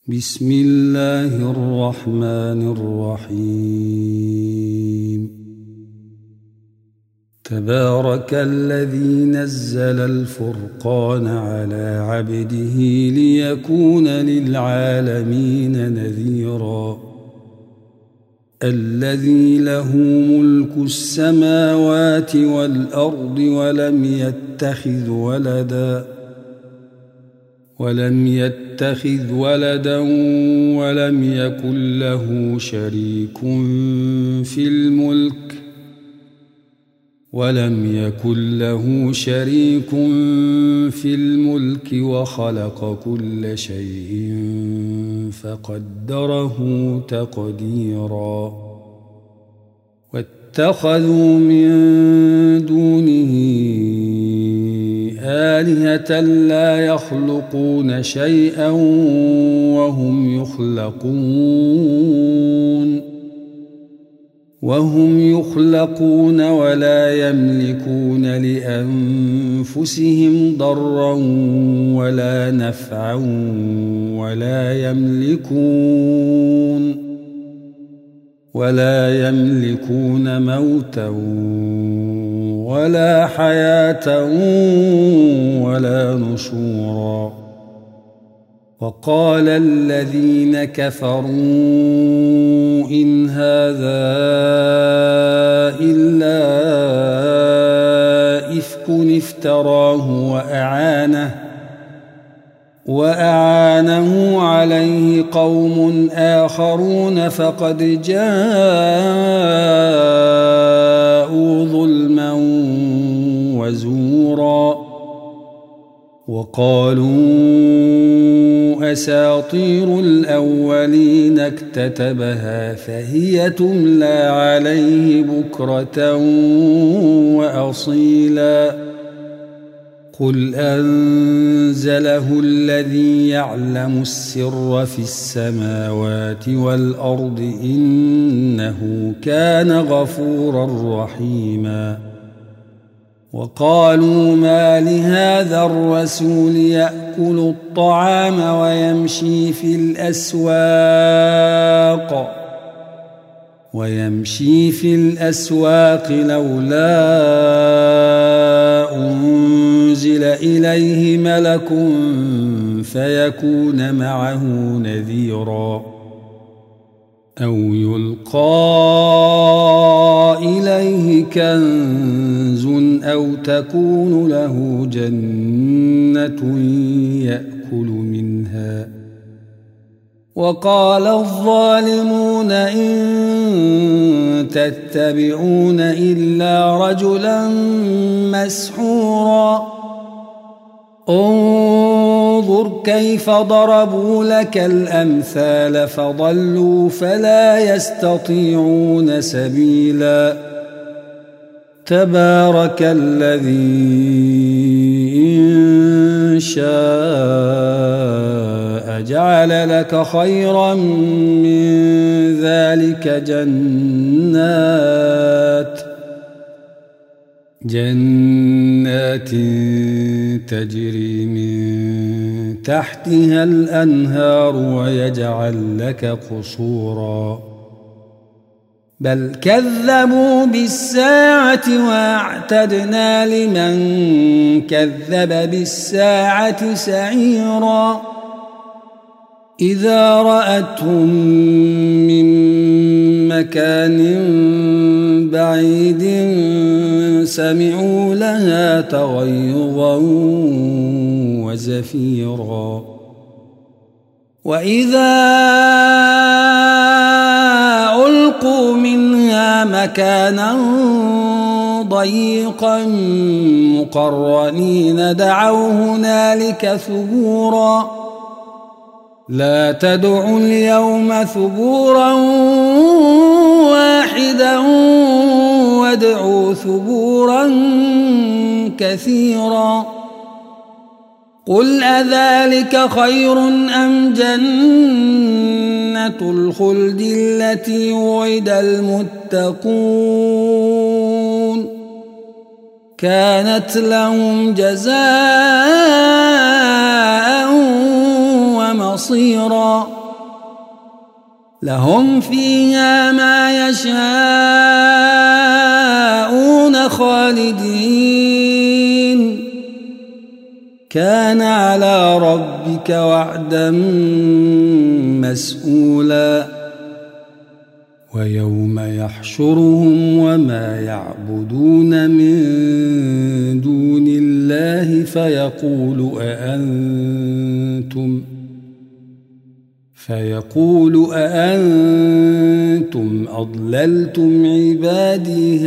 بسم الله الرحمن الرحيم. تبارك الذي نزل الفرقان على عبده ليكون للعالمين نذيرا. الذي له ملك السماوات والأرض ولم يتخذ ولدا ولم يكن له شريك في الملك وخلق كل شيء فقدره تقديرا. واتخذوا من دونه آلهة لا يخلقون شيئا وهم يخلقون ولا يملكون لأنفسهم ضرا ولا نفعا ولا يملكون موتا ولا حياة ولا نشورا. وقال الذين كفروا إن هذا إلا إفك افتراه وأعانه عليه قوم آخرون فقد جاءوا ظلما وزورا. وقالوا أساطير الأولين اكتتبها فهي تملى عليه بكرة وأصيلا. قل أنزله الذي يعلم السر في السماوات والأرض إنه كان غفورا رحيما. وقالوا ما لهذا الرسول يأكل الطعام ويمشي في الأسواق لولا أنزل إليه ملك فيكون معه نذيرا أو يلقى إليه كنز أو تكون له جنة يأكل منها. وقال الظالمون إن تتبعون إلا رجلا مسحورا. انظر كيف ضربوا لك الأمثال فضلوا فلا يستطيعون سبيلا. تبارك الذي إن شاء جعل لك خيرا من ذلك جنات تجري من تحتها الأنهار ويجعل لك قصورا. بل كذبوا بالساعة واعتدنا لمن كذب بالساعة سعيرا. إذا رأتهم من مكان بعيد سمعوا لها تغيظا وزفيرا. وإذا ألقوا منها مكانا ضيقا مقرنين دعوا هنالك ثبورا. لا تدعوا اليوم ثبورا واحدا وادعوا ثبورا كثيرا. قل أذلك خير أم جنة الخلد التي وعد المتقون كانت لهم جزاء مصيرا لهم فيها ما يشاءون خالدين كان على ربك وعدا مسئولا ويوم يحشرهم وما يعبدون من دون الله فيقول أأنتم أضللتم عبادي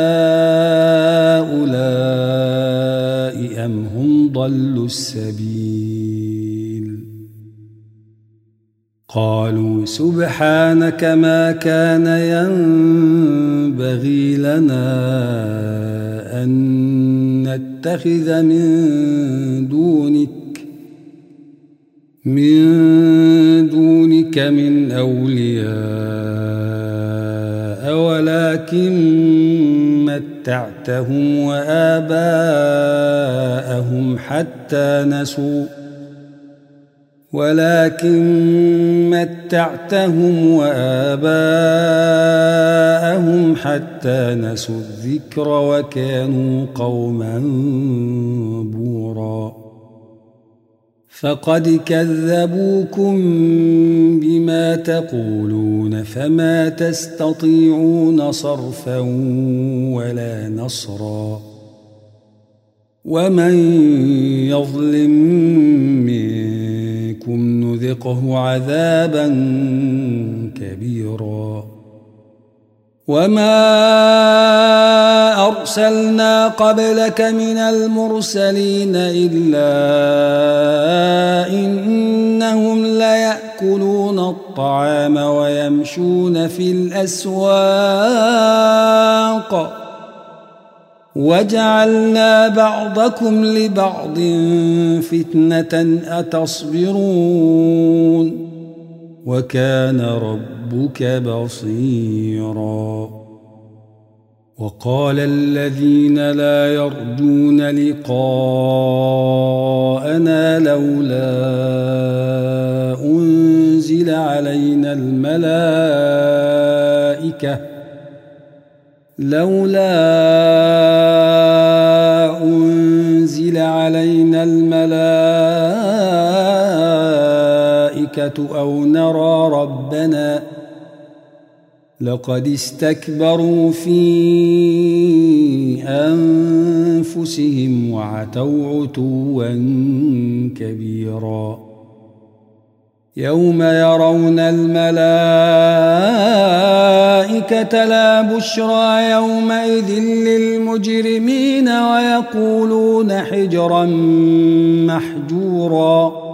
هؤلاء أم هم ضلوا السبيل قالوا سبحانك ما كان ينبغي لنا أن نتخذ من دونك من أولياء ولكن متعتهم وآباءهم حتى نسوا الذكر وكانوا قوما بورا فقد كذبوكم بما تقولون فما تستطيعون صرفا ولا نصرا ومن يظلم منكم نذقه عذابا كبيرا وما أرسلنا قبلك من المرسلين إلا إنهم ليأكلون الطعام ويمشون في الأسواق وجعلنا بعضكم لبعض فتنة أتصبرون وكان ربك بصيرا وقال الذين لا يرجون لقاءنا لولا أنزل علينا الملائكة أو نرى ربنا لقد استكبروا في أنفسهم وعتوا عتوا كبيرا يوم يرون الملائكة لا بشرى يومئذ للمجرمين ويقولون حجرا محجورا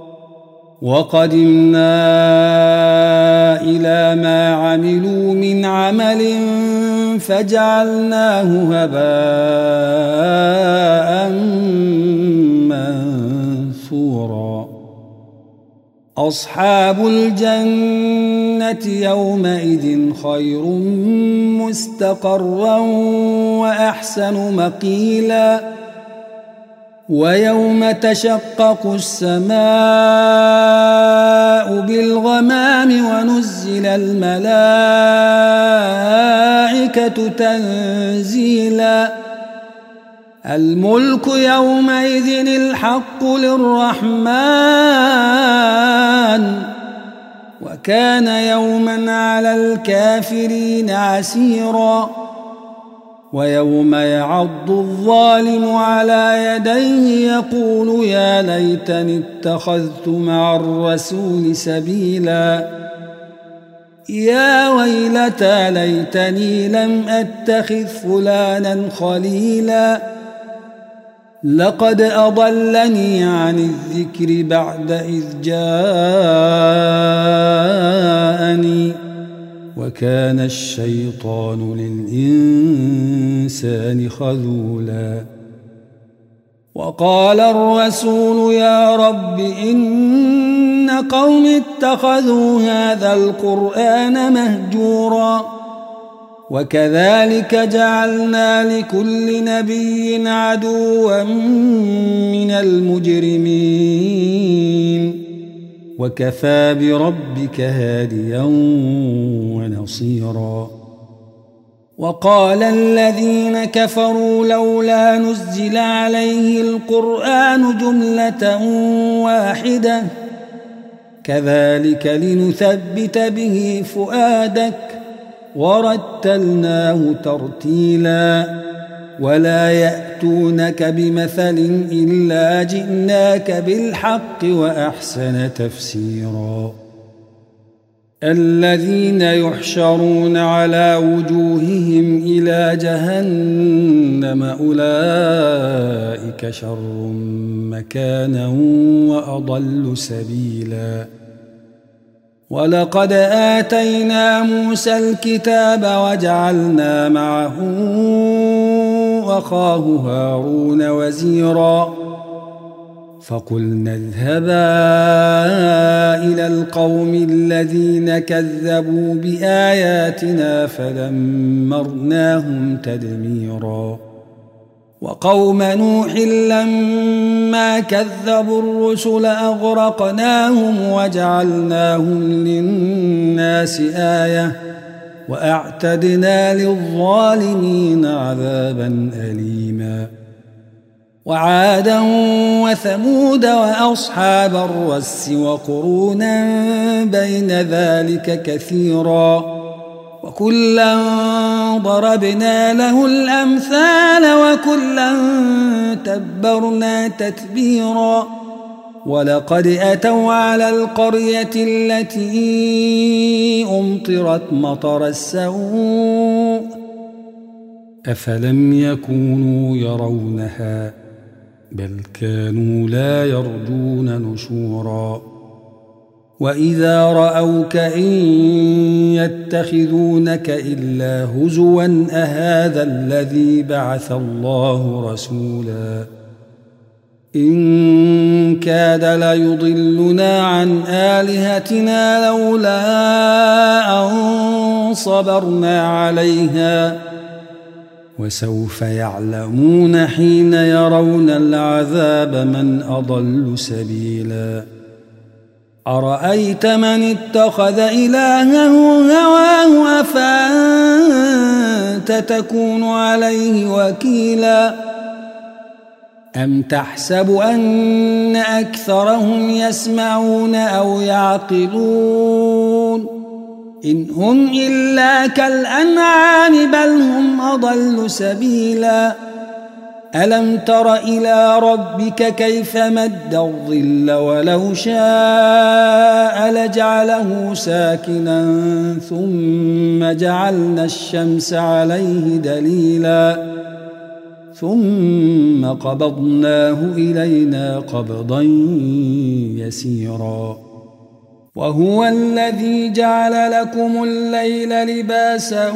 وقدمنا إلى ما عملوا من عمل فجعلناه هباء منثورا أصحاب الجنة يومئذ خير مستقرا وأحسن مقيلا ويوم تشقق السماء بالغمام ونزل الملائكة تنزيلا الملك يومئذ الحق للرحمن وكان يوما على الكافرين عسيرا ويوم يعض الظالم على يديه يقول يا ليتني اتخذت مع الرسول سبيلا يا ويلتى ليتني لم أتخذ فلانا خليلا لقد أضلني عن الذكر بعد إذ جاءني وكان الشيطان للإنسان خذولا وقال الرسول يا رب إن قوم اتخذوا هذا القرآن مهجورا وكذلك جعلنا لكل نبي عدوا من المجرمين وكفى بربك هاديا ونصيرا وقال الذين كفروا لولا نزل عليه القرآن جملة واحدة كذلك لنثبت به فؤادك ورتلناه ترتيلا ولا يأتونك بمثل إلا جئناك بالحق وأحسن تفسيرا الذين يحشرون على وجوههم إلى جهنم أولئك شر مكانا وأضل سبيلا ولقد آتينا موسى الكتاب وجعلنا معه أخاه هارون وزيرا فقلنا اذهبا إلى القوم الذين كذبوا بآياتنا فدمرناهم تدميرا وقوم نوح لما كذبوا الرسل أغرقناهم وجعلناهم للناس آية وأعتدنا للظالمين عذابا أليما وعادا وثمود وأصحاب الرس وقرونا بين ذلك كثيرا وكلا ضربنا له الأمثال وكلا تبرنا تتبيرا ولقد أتوا على القرية التي أمطرت مطر السوء أفلم يكونوا يرونها بل كانوا لا يرجون نشورا وإذا رأوك إن يتخذونك إلا هزوا أهذا الذي بعث الله رسولا إن كاد ليضلنا عن آلهتنا لولا أن صبرنا عليها وسوف يعلمون حين يرون العذاب من أضل سبيلا أرأيت من اتخذ إلهه هواه أفأنت تكون عليه وكيلا أم تحسب أن أكثرهم يسمعون أو يعقلون إن هم إلا كالأنعام بل هم أضل سبيلا ألم تر إلى ربك كيف مد الظل ولو شاء لجعله ساكنا ثم جعلنا الشمس عليه دليلا ثم قبضناه إلينا قبضا يسيرا وهو الذي جعل لكم الليل لباسا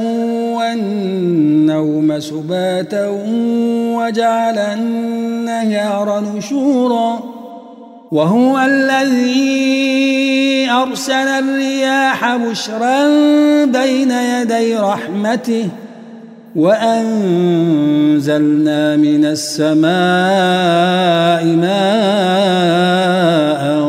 والنوم سباتا وجعل النهار نشورا وهو الذي أرسل الرياح بشرا بين يدي رحمته وأنزلنا من السماء ماء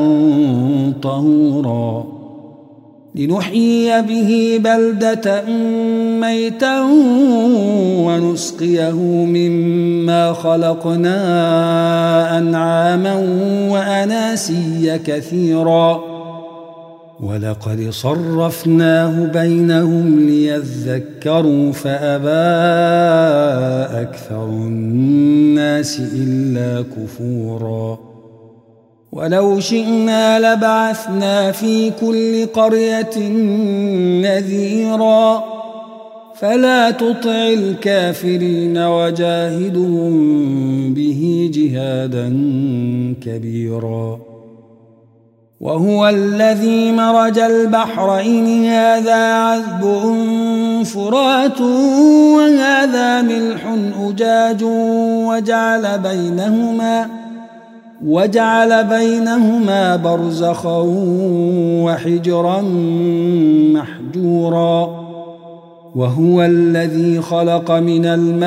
طهورا لنحيي به بلدة ميتا ونسقيه مما خلقنا أنعاما وأناسيا كثيرا ولقد صرفناه بينهم ليذكروا فأبى أكثر الناس إلا كفورا ولو شئنا لبعثنا في كل قرية نذيرا فلا تطع الكافرين وجاهدهم به جهادا كبيرا وهو الذي مرج البحرين هذا عذب فرات وهذا ملح أجاج وجعل بينهما برزخا وحجرا محجورا وهو الذي خلق من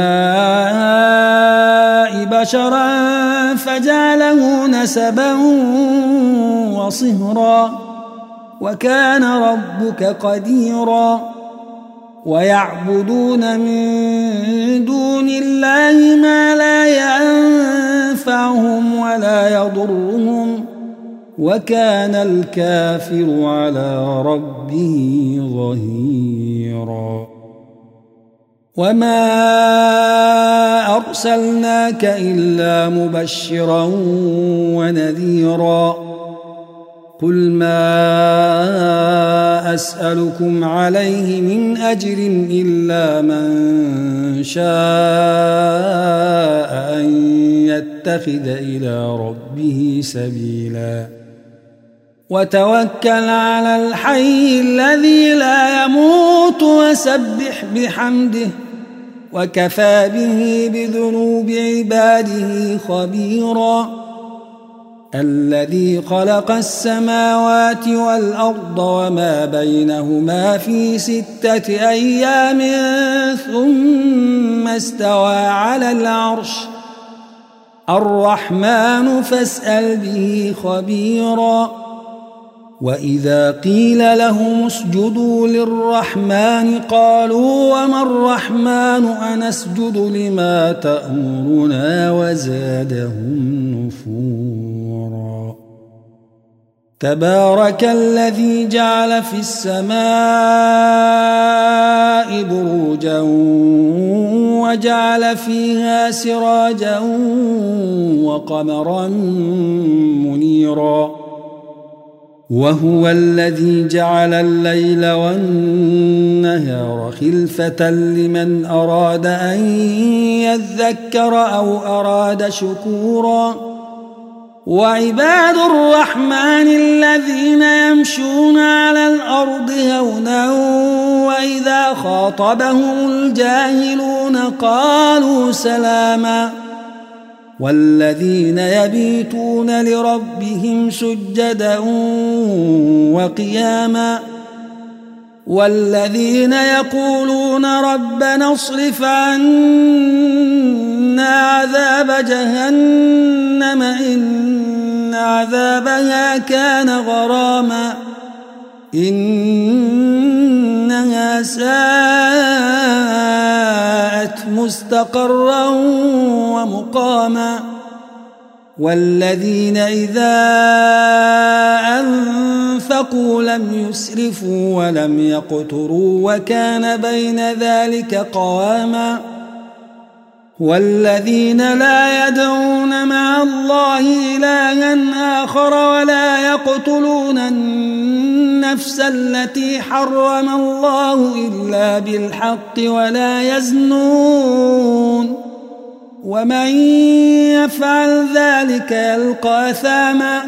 الماء بشرا فجعله نسبا وصهرا وكان ربك قديرا ويعبدون من دون الله ما لا ينفعهم ولا يضرهم وكان الكافر على ربه ظهيرا وما أرسلناك إلا مبشرا ونذيرا قل ما أسألكم عليه من أجر إلا من شاء أن يتخذ إلى ربه سبيلا وتوكل على الحي الذي لا يموت وسبح بحمده وكفى به بذنوب عباده خبيرا الذي خلق السماوات والأرض وما بينهما في 6 أيام ثم استوى على العرش الرحمن فاسأل به خبيرا وإذا قيل لهم اسجدوا للرحمن قالوا وما الرحمن أنسجد لما تأمرنا وزادهم نفورا تبارك الذي جعل في السماء بروجا وجعل فيها سراجا وقمرا منيرا وهو الذي جعل الليل والنهار خلفة لمن أراد أن يذكر أو أراد شكورا وعباد الرحمن الذين يمشون على الأرض هونا وإذا خاطبهم الجاهلون قالوا سلاما والذين يبيتون لربهم سجدا وقياما والذين يقولون ربنا اصرف عنا عذاب جهنم إن عذابها كان غراما إنها ساءت مستقرا ومقاما والذين إذا أنفقوا لم يسرفوا ولم يقتروا وكان بين ذلك قواما والذين لا يدعون مع الله إلها آخر ولا يقتلون النفس التي حرم الله إلا بالحق ولا يزنون ومن يفعل ذلك يلقى أثاما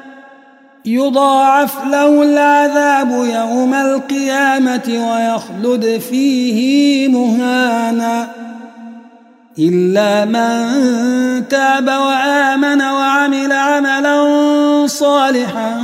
يضاعف له العذاب يوم القيامة ويخلد فيه مهانا إلا من تاب وآمن وعمل عملا صالحا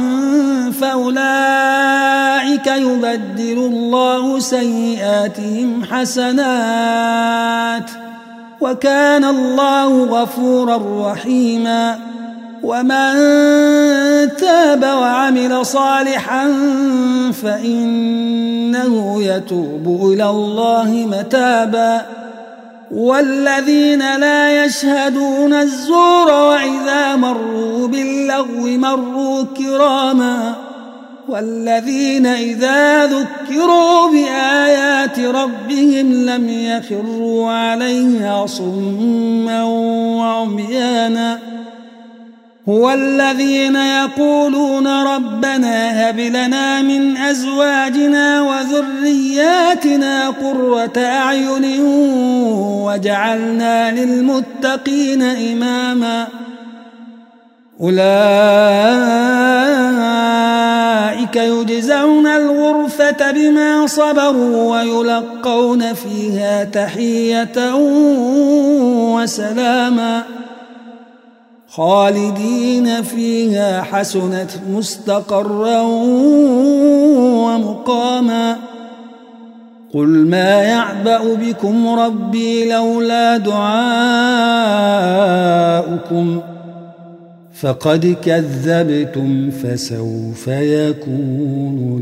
فأولئك يبدل الله سيئاتهم حسنات وكان الله غفورا رحيما ومن تاب وعمل صالحا فإنه يتوب إلى الله متابا والذين لا يشهدون الزور وإذا مروا باللغو مروا كراما والذين إذا ذكروا بآيات ربهم لم يخروا عليها صما وعميانا هو الذين يقولون ربنا هب لنا من أزواجنا وذرياتنا قرة أعين وجعلنا للمتقين إماما أولئك يجزون الغرفة بما صبروا ويلقون فيها تحية وسلاما خالدين فيها حسنت مستقرا ومقاما قل ما يعبأ بكم ربي لولا دعاؤكم فقد كذبتم فسوف يكون